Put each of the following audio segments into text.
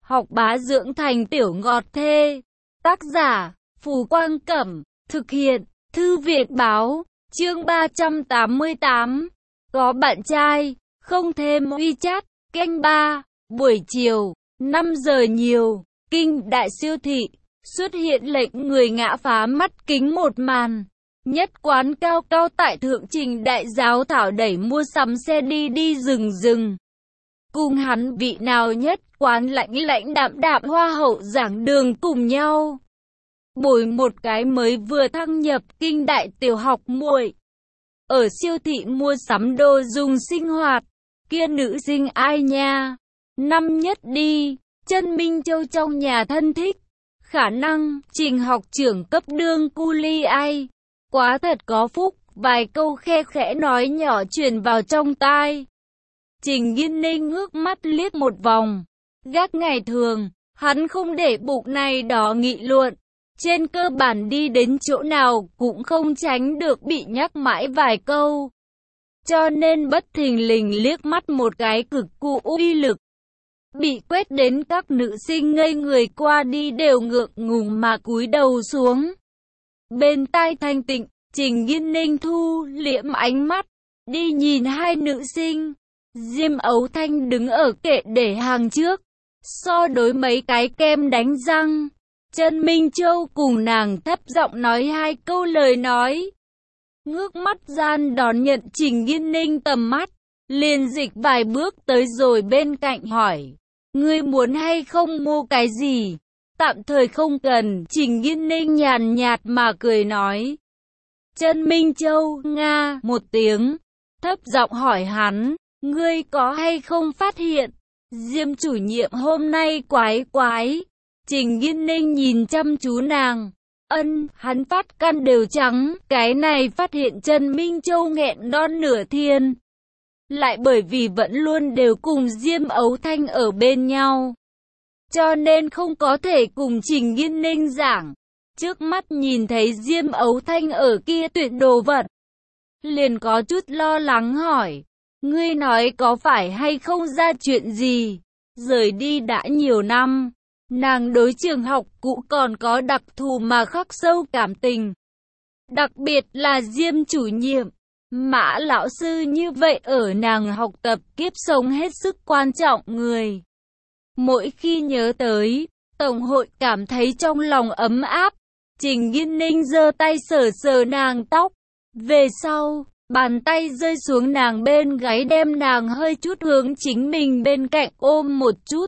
học bá dưỡng thành tiểu ngọt thê. Tác giả, Phù Quang Cẩm, thực hiện, Thư viện Báo, chương 388. Có bạn trai, không thêm WeChat, kênh 3, buổi chiều, 5 giờ nhiều, Kinh Đại Siêu Thị, xuất hiện lệnh người ngã phá mắt kính một màn. Nhất quán cao cao tại thượng trình đại giáo thảo đẩy mua sắm xe đi rừng. Cùng hắn vị nào nhất quán lãnh đạm đạm hoa hậu giảng đường cùng nhau. Bồi một cái mới vừa thăng nhập kinh đại tiểu học muội. Ở siêu thị mua sắm đồ dùng sinh hoạt. Kia nữ sinh ai nha? Năm nhất đi, Chân Minh Châu trong nhà thân thích. Khả năng, trình học trưởng cấp đương cu ly ai. Quá thật có phúc, vài câu khe khẽ nói nhỏ truyền vào trong tai. Trình Nghiên Ninh ngước mắt liếc một vòng. Gác ngày thường, hắn không để bụng này đó nghị luận. Trên cơ bản đi đến chỗ nào cũng không tránh được bị nhắc mãi vài câu. Cho nên bất thình lình liếc mắt một cái cực cụ uy lực. Bị quét đến các nữ sinh ngây người qua đi đều ngượng ngùng mà cúi đầu xuống. Bên tai thanh tịnh, Trình Nghiên Ninh thu liễm ánh mắt, đi nhìn hai nữ sinh. Diêm Ấu Thanh đứng ở kệ để hàng trước, so đối mấy cái kem đánh răng. Chân Minh Châu cùng nàng thấp giọng nói hai câu lời nói. Ngước mắt gian đón nhận Trình Nghiên Ninh tầm mắt, liền dịch vài bước tới rồi bên cạnh hỏi. Ngươi muốn hay không mua cái gì? Tạm thời không cần, Trình Nghiên Ninh nhàn nhạt mà cười nói. Chân Minh Châu, nga, một tiếng, thấp giọng hỏi hắn, ngươi có hay không phát hiện, Diêm chủ nhiệm hôm nay quái. Trình Nghiên Ninh nhìn chăm chú nàng, hắn phát căn đều trắng, cái này phát hiện Chân Minh Châu nghẹn non nửa thiên. Lại bởi vì vẫn luôn đều cùng Diêm Ấu Thanh ở bên nhau. Cho nên không có thể cùng Trình Nghiên Ninh giảng. Trước mắt nhìn thấy Diêm Ấu Thanh ở kia tuyệt đồ vật. Liền có chút lo lắng hỏi. Ngươi nói có phải hay không ra chuyện gì? Rời đi đã nhiều năm. Nàng đối trường học cũ còn có đặc thù mà khắc sâu cảm tình. Đặc biệt là Diêm chủ nhiệm. Mã lão sư như vậy ở nàng học tập kiếp sống hết sức quan trọng người. Mỗi khi nhớ tới, Tổng hội cảm thấy trong lòng ấm áp. Trình Nghiên Ninh giơ tay sờ nàng tóc. Về sau, bàn tay rơi xuống nàng bên gáy đem nàng hơi chút hướng chính mình bên cạnh ôm một chút.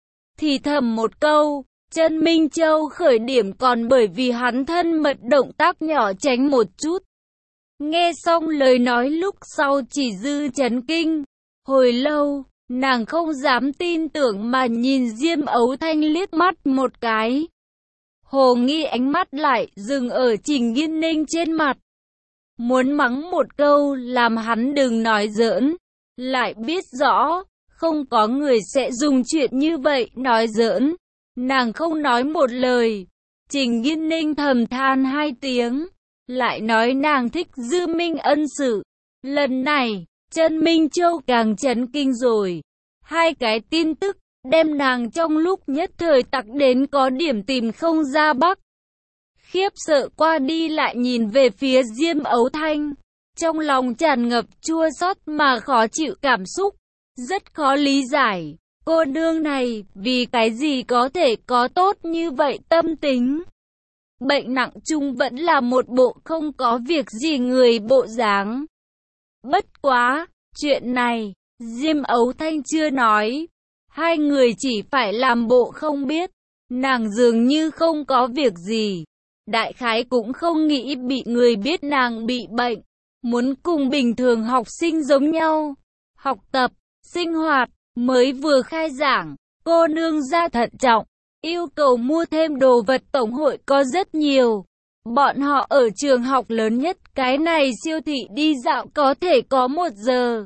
Thì thầm một câu, Chân Minh Châu khởi điểm còn bởi vì hắn thân mật động tác nhỏ tránh một chút. Nghe xong lời nói lúc sau chỉ dư chấn kinh. Hồi lâu, nàng không dám tin tưởng mà nhìn Diêm Ấu Thanh liếc mắt một cái. Hồ nghi ánh mắt lại dừng ở Trình Nghiên Ninh trên mặt. Muốn mắng một câu làm hắn đừng nói giỡn. Lại biết rõ, không có người sẽ dùng chuyện như vậy nói giỡn. Nàng không nói một lời. Trình Nghiên Ninh thầm than hai tiếng. Lại nói nàng thích Dư Minh Ân sự. Lần này, Chân Minh Châu càng chấn kinh rồi. Hai cái tin tức, đem nàng trong lúc nhất thời tặc đến có điểm tìm không ra bắc. Khiếp sợ qua đi lại nhìn về phía Diêm Ấu Thanh. Trong lòng tràn ngập chua xót mà khó chịu cảm xúc. Rất khó lý giải, cô nương này vì cái gì có thể có tốt như vậy tâm tính. Bệnh nặng chung vẫn là một bộ không có việc gì người bộ dáng. Bất quá, chuyện này, Diêm Ấu Thanh chưa nói. Hai người chỉ phải làm bộ không biết. Nàng dường như không có việc gì. Đại khái cũng không nghĩ bị người biết nàng bị bệnh. Muốn cùng bình thường học sinh giống nhau. Học tập, sinh hoạt, mới vừa khai giảng. Cô nương ra thận trọng. Yêu cầu mua thêm đồ vật tổng hội có rất nhiều. Bọn họ ở trường học lớn nhất, cái này siêu thị đi dạo có thể có 1 giờ.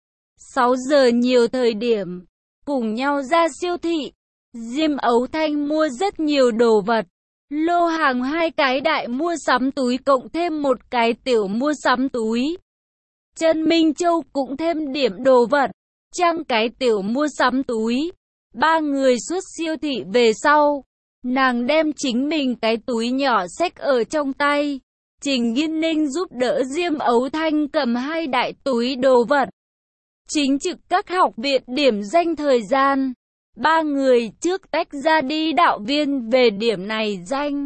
6 giờ nhiều thời điểm, cùng nhau ra siêu thị. Diêm Ấu Thanh mua rất nhiều đồ vật. Lô hàng 2 cái đại mua sắm túi cộng thêm 1 cái tiểu mua sắm túi. Chân Minh Châu cũng thêm điểm đồ vật, trang cái tiểu mua sắm túi. Ba người xuất siêu thị về sau, nàng đem chính mình cái túi nhỏ xách ở trong tay. Trình Nghiên Ninh giúp đỡ Diêm Ấu Thanh cầm hai đại túi đồ vật. Chính trực các học viện điểm danh thời gian. Ba người trước tách ra đi đạo viên về điểm này danh.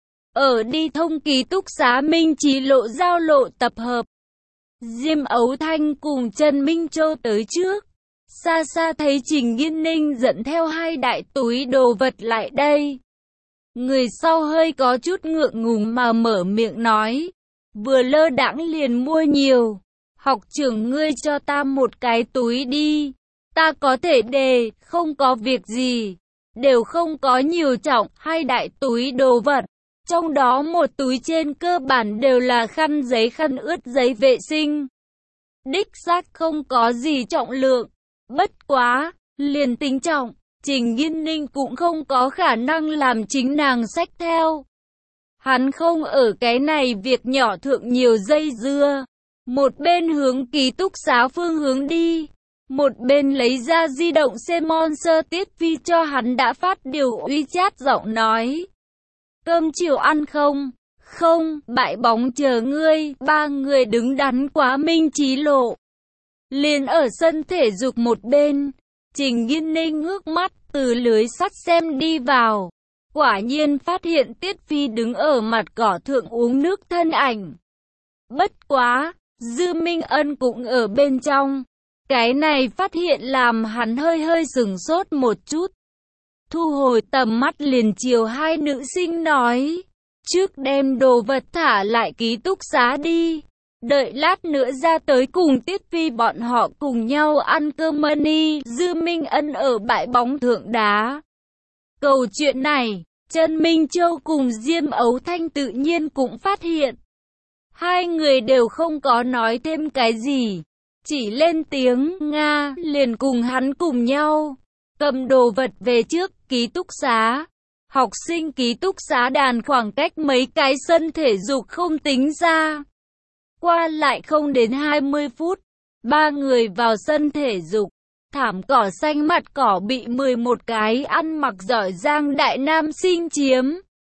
Ở đi thông ký túc xá Minh Chí Lộ giao lộ tập hợp. Diêm Ấu Thanh cùng Trần Minh Châu tới trước. Xa xa thấy Trình Nghiên Ninh dẫn theo hai đại túi đồ vật lại đây. Người sau hơi có chút ngượng ngùng mà mở miệng nói. Vừa lơ đãng liền mua nhiều. Học trưởng ngươi cho ta một cái túi đi. Ta có thể đề, không có việc gì. Đều không có nhiều trọng, hai đại túi đồ vật. Trong đó một túi trên cơ bản đều là khăn giấy khăn ướt giấy vệ sinh. Đích xác không có gì trọng lượng. Bất quá, liền tính trọng, Trình Nghiên Ninh cũng không có khả năng làm chính nàng xách theo. Hắn không ở cái này việc nhỏ thượng nhiều dây dưa. Một bên hướng ký túc xá phương hướng đi. Một bên lấy ra di động Semon Sơ Tiết Phi cho hắn đã phát điều WeChat giọng nói. Cơm chiều ăn không? Không, bãi bóng chờ ngươi. Ba người đứng đắn quá Minh Chí Lộ. Liền ở sân thể dục một bên. Trình Nghiên Ninh ngước mắt từ lưới sắt xem đi vào. Quả nhiên phát hiện Tiết Phi đứng ở mặt cỏ thượng uống nước thân ảnh. Bất quá, Dư Minh Ân cũng ở bên trong. Cái này phát hiện làm hắn hơi sửng sốt một chút. Thu hồi tầm mắt liền chiều hai nữ sinh nói. Trước đem đồ vật thả lại ký túc xá đi. Đợi lát nữa ra tới cùng Tiết Phi bọn họ cùng nhau ăn cơm money. Dư Minh Ân ở bãi bóng thượng đá. Câu chuyện này, Trần Minh Châu cùng Diêm Ấu Thanh tự nhiên cũng phát hiện. Hai người đều không có nói thêm cái gì. Chỉ lên tiếng Nga liền cùng hắn cùng nhau. Cầm đồ vật về trước ký túc xá. Học sinh ký túc xá đàn khoảng cách mấy cái sân thể dục không tính ra. Qua lại không đến 20 phút. Ba người vào sân thể dục. Thảm cỏ xanh mặt cỏ bị 11 cái ăn mặc giỏi giang đại nam sinh chiếm.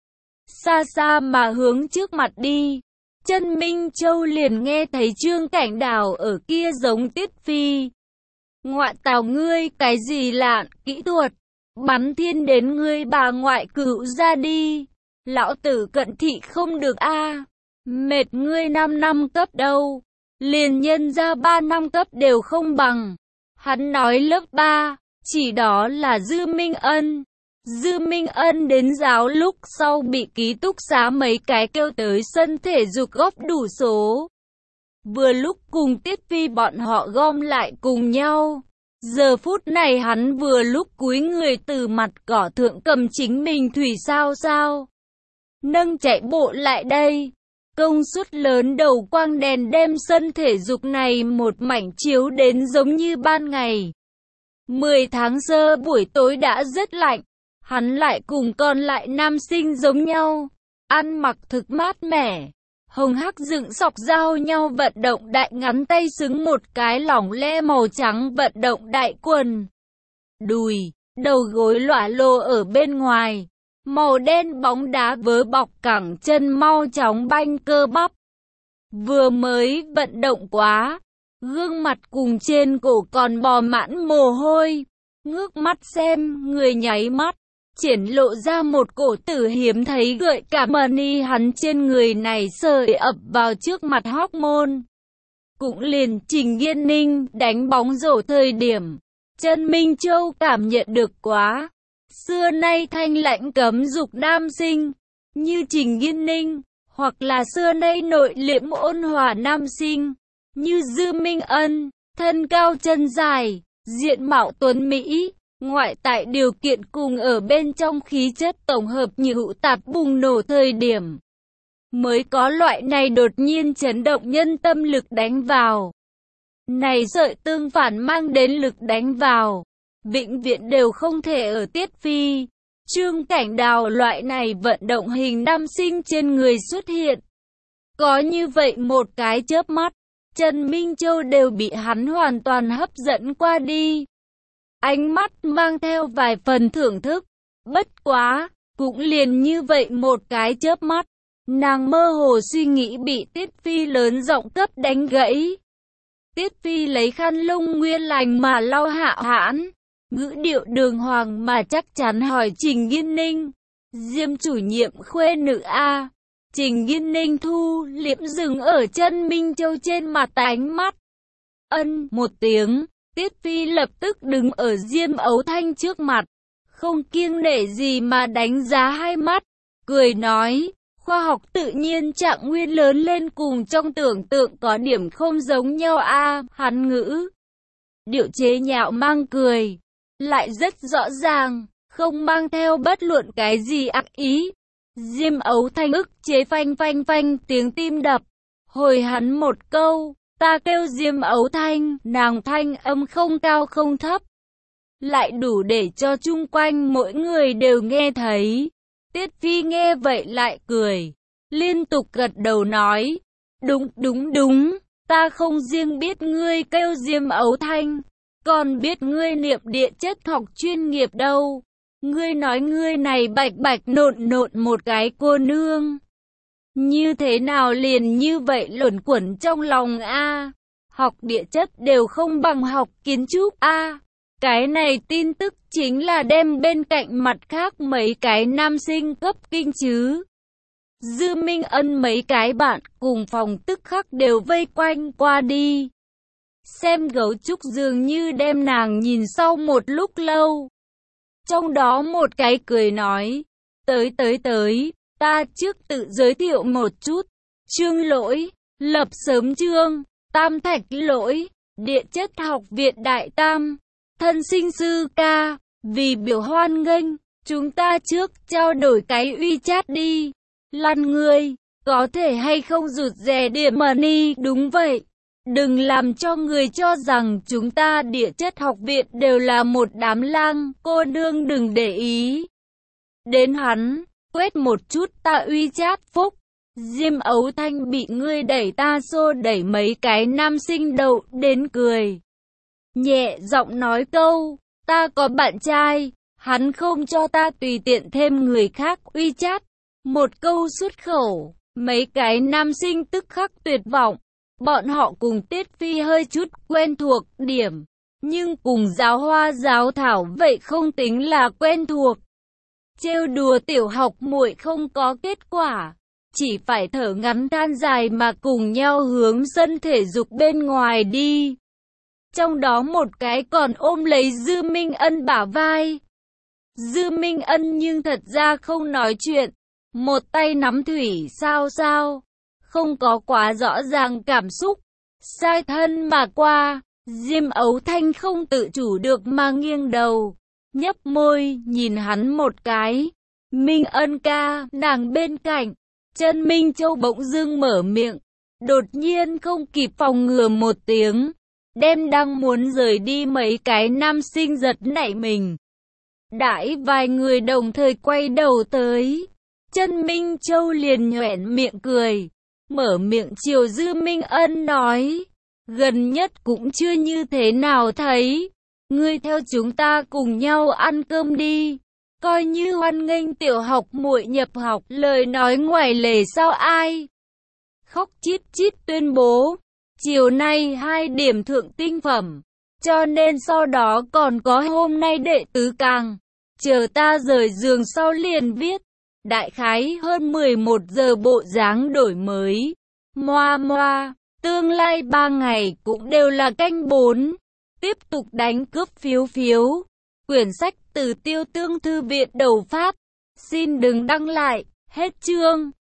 Xa xa mà hướng trước mặt đi. Trần Minh Châu liền nghe thấy Trương Cảnh Đào ở kia giống Tiết Phi. Ngoại tào ngươi cái gì lạ, kỹ thuật. Bắn thiên đến ngươi bà ngoại cửu ra đi. Lão tử cận thị không được a. Mệt ngươi 5 năm cấp đâu. Liền nhân ra 3 năm cấp đều không bằng. Hắn nói lớp 3, chỉ đó là Dư Minh Ân. Dư Minh Ân đến giáo lúc sau bị ký túc xá mấy cái kêu tới sân thể dục góp đủ số. Vừa lúc cùng Tiết Phi bọn họ gom lại cùng nhau. Giờ phút này hắn vừa lúc cúi người từ mặt cỏ thượng cầm chính mình thủy sao. Nâng chạy bộ lại đây. Công suất lớn đầu quang đèn đem sân thể dục này một mảnh chiếu đến giống như ban ngày. 10 tháng sơ buổi tối đã rất lạnh. Hắn lại cùng còn lại nam sinh giống nhau. Ăn mặc thực mát mẻ. Hồng hắc dựng sọc giao nhau vận động đại ngắn tay xứng một cái lỏng le màu trắng vận động đại quần. Đùi, đầu gối lỏa lồ ở bên ngoài. Màu đen bóng đá vớ bọc cẳng chân mau chóng banh cơ bắp. Vừa mới vận động quá. Gương mặt cùng trên cổ còn bò mãn mồ hôi. Ngước mắt xem, người nháy mắt. Triển lộ ra một cổ tử hiếm thấy gợi cảm money hắn trên người này sợi ập vào trước mặt hormone. Cũng liền Trình Nghiên Ninh đánh bóng rổ thời điểm. Trần Minh Châu cảm nhận được quá. Xưa nay thanh lãnh cấm dục nam sinh, như Trình Nghiên Ninh, hoặc là xưa nay nội liễm ôn hòa nam sinh, như Dư Minh Ân, thân cao chân dài, diện mạo tuấn Mỹ. Ngoại tại điều kiện cùng ở bên trong khí chất tổng hợp như hữu tạp bùng nổ thời điểm. Mới có loại này đột nhiên chấn động nhân tâm lực đánh vào. Này sợi tương phản mang đến lực đánh vào. Vĩnh viễn đều không thể ở Tiết Phi. Trương Cảnh Đào loại này vận động hình nam sinh trên người xuất hiện. Có như vậy một cái chớp mắt, Trần Minh Châu đều bị hắn hoàn toàn hấp dẫn qua đi. ánh mắt mang theo vài phần thưởng thức. Bất quá, cũng liền như vậy một cái chớp mắt, nàng mơ hồ suy nghĩ bị Tiết Phi lớn giọng cấp đánh gãy. Tiết Phi lấy khăn lông nguyên lành mà lau Hạ Hãn, ngữ điệu đường hoàng mà chắc chắn hỏi Trình Nghiên Ninh. Diêm chủ nhiệm khuê nữ a. Trình Nghiên Ninh thu liễm dừng ở chân Minh Châu trên mặt ánh mắt. Ân một tiếng, Tiết Phi lập tức đứng ở Diêm Ấu Thanh trước mặt, không kiêng nể gì mà đánh giá hai mắt, cười nói, khoa học tự nhiên Trạng Nguyên lớn lên cùng trong tưởng tượng có điểm không giống nhau a. Hắn ngữ điệu chế nhạo mang cười, lại rất rõ ràng, không mang theo bất luận cái gì ác ý. Diêm Ấu Thanh ức chế phanh phanh phanh tiếng tim đập, hồi hắn một câu, ta kêu Diêm Ấu Thanh, nàng thanh âm không cao không thấp, lại đủ để cho chung quanh mỗi người đều nghe thấy. Tiết Phi nghe vậy lại cười, liên tục gật đầu nói, đúng, ta không riêng biết ngươi kêu Diêm Ấu Thanh, còn biết ngươi niệm địa chất học chuyên nghiệp đâu. Ngươi nói ngươi này bạch bạch nộn một cái cô nương, như thế nào liền như vậy luẩn quẩn trong lòng a? Học địa chất đều không bằng học kiến trúc a. Cái này tin tức chính là đem bên cạnh mặt khác mấy cái nam sinh cấp kinh chứ. Dư Minh Ân mấy cái bạn cùng phòng tức khắc đều vây quanh qua đi. Xem gấu trúc dường như đem nàng nhìn sau một lúc lâu. Trong đó một cái cười nói, tới, ta trước tự giới thiệu một chút. Trương Lỗi, lập sớm trương, Tam Thạch Lỗi, địa chất học viện Đại Tam, thân sinh sư ca, vì biểu hoan nghênh, chúng ta trước trao đổi cái WeChat đi. Lăn ngươi, có thể hay không rụt rè điểm money, đúng vậy. Đừng làm cho người cho rằng chúng ta địa chất học viện đều là một đám lang, cô nương đừng để ý. Đến hắn, quét một chút ta WeChat phúc. Diêm Ấu Thanh bị ngươi đẩy ta xô đẩy mấy cái nam sinh đậu đến cười. Nhẹ giọng nói câu, ta có bạn trai, hắn không cho ta tùy tiện thêm người khác WeChat. Một câu xuất khẩu, mấy cái nam sinh tức khắc tuyệt vọng. Bọn họ cùng Tiết Phi hơi chút quen thuộc điểm, nhưng cùng Giáo Hoa Giáo Thảo vậy không tính là quen thuộc. Trêu đùa tiểu học muội không có kết quả, chỉ phải thở ngắn than dài mà cùng nhau hướng sân thể dục bên ngoài đi. Trong đó một cái còn ôm lấy Dư Minh Ân bả vai. Dư Minh Ân nhưng thật ra không nói chuyện, một tay nắm thủy sao, không có quá rõ ràng cảm xúc. Sai thân mà qua, Diêm Ấu Thanh không tự chủ được mà nghiêng đầu, nhấp môi, nhìn hắn một cái. Minh Ân ca, nàng bên cạnh, Chân Minh Châu bỗng dưng mở miệng, đột nhiên không kịp phòng ngừa một tiếng, đem đang muốn rời đi mấy cái nam sinh giật nảy mình. Đãi vài người đồng thời quay đầu tới, Chân Minh Châu liền nhoẻn miệng cười, mở miệng chiều Dư Minh Ân nói, gần nhất cũng chưa như thế nào thấy, ngươi theo chúng ta cùng nhau ăn cơm đi, coi như hoan nghênh tiểu học muội nhập học, lời nói ngoài lề sao ai. Khóc chít chít tuyên bố, chiều nay 2 điểm thượng tinh phẩm, cho nên sau đó còn có hôm nay đệ tứ càng, chờ ta rời giường sau liền viết. Đại khái hơn 11 giờ bộ dáng đổi mới. Moa, tương lai 3 ngày cũng đều là canh 4. Tiếp tục đánh cướp phiếu. Quyển sách từ Tiêu Tương Thư viện đầu phát. Xin đừng đăng lại. Hết chương.